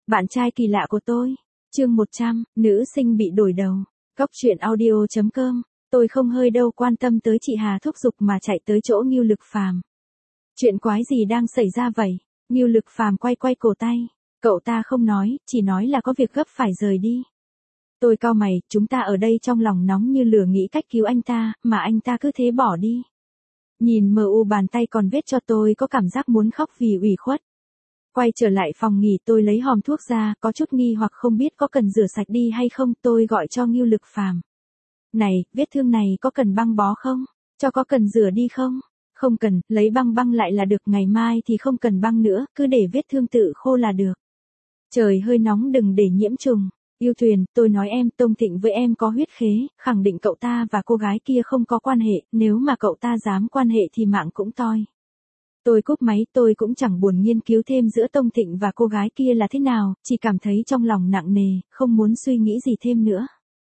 Bạn trai kỳ lạ của tôi. Chương 100, nữ sinh bị đổi đầu. Cóc truyện audio.com. Tôi không hơi đâu quan tâm tới chị Hà thúc giục mà chạy tới chỗ Ngưu Lực Phàm. Chuyện quái gì đang xảy ra vậy? Ngưu Lực Phàm quay quay cổ tay. Cậu ta không nói, chỉ nói là có việc gấp phải rời đi. Tôi cau mày, chúng ta ở đây trong lòng nóng như lửa nghĩ cách cứu anh ta, mà anh ta cứ thế bỏ đi. Nhìn mờ u bàn tay còn vết cho tôi có cảm giác muốn khóc vì ủy khuất. Quay trở lại phòng nghỉ tôi lấy hòm thuốc ra, có chút nghi hoặc không biết có cần rửa sạch đi hay không, tôi gọi cho Ngưu Lực Phàm. Này, vết thương này có cần băng bó không? Cho có cần rửa đi không? Không cần, lấy băng băng lại là được, ngày mai thì không cần băng nữa, cứ để vết thương tự khô là được. Trời hơi nóng đừng để nhiễm trùng. Yêu Thuyền, tôi nói em, Tông Thịnh với em có huyết khế, khẳng định cậu ta và cô gái kia không có quan hệ, nếu mà cậu ta dám quan hệ thì mạng cũng toi. Tôi cúp máy, tôi cũng chẳng buồn nghiên cứu thêm giữa Tông Thịnh và cô gái kia là thế nào, chỉ cảm thấy trong lòng nặng nề, không muốn suy nghĩ gì thêm nữa.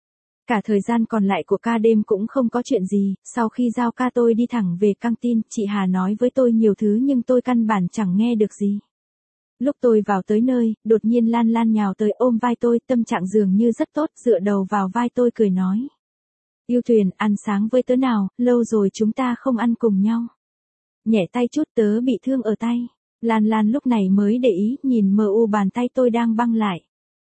Cả thời gian còn lại của ca đêm cũng không có chuyện gì, sau khi giao ca tôi đi thẳng về căng tin, chị Hà nói với tôi nhiều thứ nhưng tôi căn bản chẳng nghe được gì. Lúc tôi vào tới nơi, đột nhiên Lan Lan nhào tới ôm vai tôi, tâm trạng dường như rất tốt, dựa đầu vào vai tôi cười nói. Yêu Thuyền, ăn sáng với tớ nào, lâu rồi chúng ta không ăn cùng nhau. Nhẹ tay chút, tớ bị thương ở tay. Lan Lan lúc này mới để ý, nhìn mờ u bàn tay tôi đang băng lại.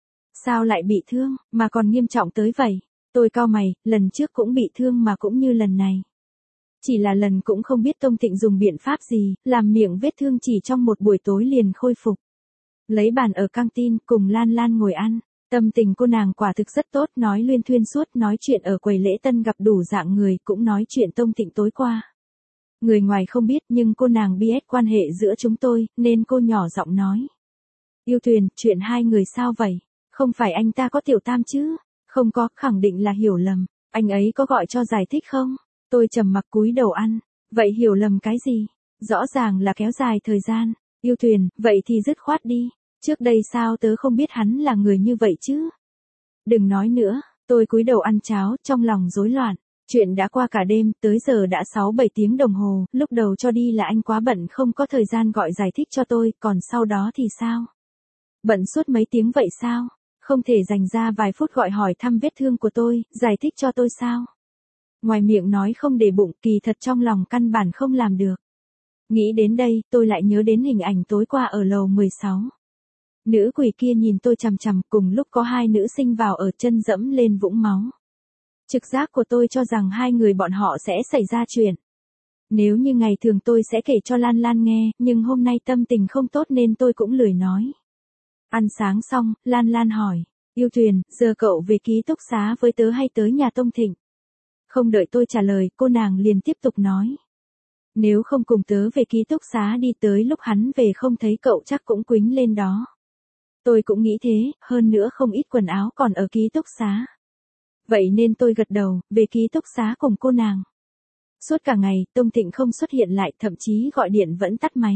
Sao lại bị thương, mà còn nghiêm trọng tới vậy? Tôi cau mày, lần trước cũng bị thương mà cũng như lần này. Chỉ là lần cũng không biết Tông Thịnh dùng biện pháp gì, làm miệng vết thương chỉ trong một buổi tối liền khôi phục. Lấy bàn ở căng tin, cùng Lan Lan ngồi ăn. Tâm tình cô nàng quả thực rất tốt, nói luyên thuyên suốt, nói chuyện ở quầy lễ tân gặp đủ dạng người, cũng nói chuyện Tông Thịnh tối qua. Người ngoài không biết nhưng cô nàng biết quan hệ giữa chúng tôi, nên cô nhỏ giọng nói. Yêu Thuyền, chuyện hai người sao vậy? Không phải anh ta có tiểu tam chứ? Không có, khẳng định là hiểu lầm. Anh ấy có gọi cho giải thích không? Tôi trầm mặc cúi đầu ăn. Vậy hiểu lầm cái gì? Rõ ràng là kéo dài thời gian. Yêu Thuyền, vậy thì dứt khoát đi. Trước đây sao tớ không biết hắn là người như vậy chứ? Đừng nói nữa, tôi cúi đầu ăn cháo, trong lòng rối loạn. Chuyện đã qua cả đêm, tới giờ đã 6-7 tiếng đồng hồ, lúc đầu cho đi là anh quá bận không có thời gian gọi giải thích cho tôi, còn sau đó thì sao? Bận suốt mấy tiếng vậy sao? Không thể dành ra vài phút gọi hỏi thăm vết thương của tôi, giải thích cho tôi sao? Ngoài miệng nói không để bụng, kỳ thật trong lòng căn bản không làm được. Nghĩ đến đây, tôi lại nhớ đến hình ảnh tối qua ở lầu 16. Nữ quỷ kia nhìn tôi chằm chằm, cùng lúc có hai nữ sinh vào ở chân dẫm lên vũng máu. Trực giác của tôi cho rằng hai người bọn họ sẽ xảy ra chuyện. Nếu như ngày thường tôi sẽ kể cho Lan Lan nghe, nhưng hôm nay tâm tình không tốt nên tôi cũng lười nói. Ăn sáng xong, Lan Lan hỏi, Yêu Thuyền, giờ cậu về ký túc xá với tớ hay tới nhà Tông Thịnh? Không đợi tôi trả lời, cô nàng liền tiếp tục nói. Nếu không cùng tớ về ký túc xá đi, tới lúc hắn về không thấy cậu chắc cũng quýnh lên đó. Tôi cũng nghĩ thế, hơn nữa không ít quần áo còn ở ký túc xá. Vậy nên tôi gật đầu, về ký túc xá cùng cô nàng. Suốt cả ngày, Tông Thịnh không xuất hiện lại, thậm chí gọi điện vẫn tắt máy.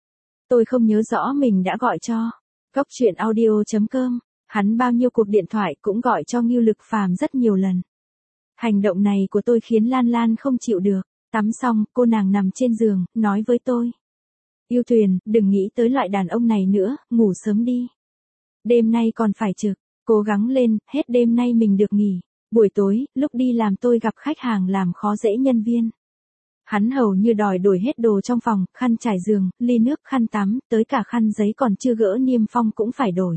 Tôi không nhớ rõ mình đã gọi cho. Cóc truyện audio.com, hắn bao nhiêu cuộc điện thoại cũng gọi cho Ngưu Lực Phàm rất nhiều lần. Hành động này của tôi khiến Lan Lan không chịu được. Tắm xong, cô nàng nằm trên giường, nói với tôi. Yêu Thuyền, đừng nghĩ tới loại đàn ông này nữa, ngủ sớm đi. Đêm nay còn phải trực, cố gắng lên, hết đêm nay mình được nghỉ. Buổi tối, lúc đi làm tôi gặp khách hàng làm khó dễ nhân viên. Hắn hầu như đòi đổi hết đồ trong phòng, khăn trải giường, ly nước, khăn tắm, tới cả khăn giấy còn chưa gỡ niêm phong cũng phải đổi.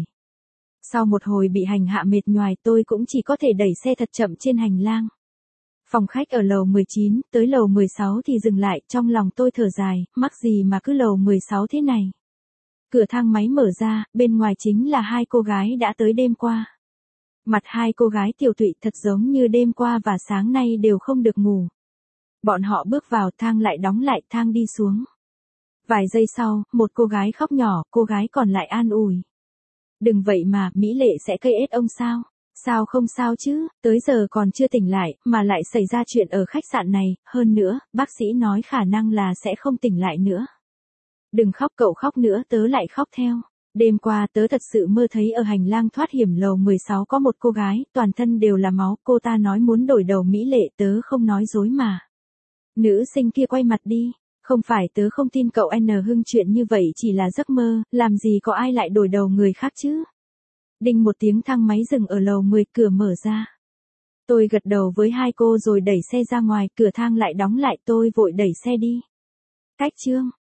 Sau một hồi bị hành hạ mệt nhoài tôi cũng chỉ có thể đẩy xe thật chậm trên hành lang. Phòng khách ở lầu 19, tới lầu 16 thì dừng lại, trong lòng tôi thở dài, mắc gì mà cứ lầu 16 thế này. Cửa thang máy mở ra, bên ngoài chính là hai cô gái đã tới đêm qua. Mặt hai cô gái tiều tụy thật giống như đêm qua và sáng nay đều không được ngủ. Bọn họ bước vào, thang lại đóng lại, thang đi xuống. Vài giây sau, một cô gái khóc nhỏ, cô gái còn lại an ủi. Đừng vậy mà, Mỹ Lệ sẽ cây ết ông sao? Sao không sao chứ, tới giờ còn chưa tỉnh lại, mà lại xảy ra chuyện ở khách sạn này, hơn nữa, bác sĩ nói khả năng là sẽ không tỉnh lại nữa. Đừng khóc, cậu khóc nữa tớ lại khóc theo. Đêm qua tớ thật sự mơ thấy ở hành lang thoát hiểm lầu 16 có một cô gái, toàn thân đều là máu, cô ta nói muốn đổi đầu Mỹ Lệ, tớ không nói dối mà. Nữ sinh kia quay mặt đi, không phải tớ không tin cậu N Hưng, chuyện như vậy chỉ là giấc mơ, làm gì có ai lại đổi đầu người khác chứ. Đinh một tiếng thang máy dừng ở lầu 10, cửa mở ra. Tôi gật đầu với hai cô rồi đẩy xe ra ngoài, cửa thang lại đóng lại, tôi vội đẩy xe đi. Cách chương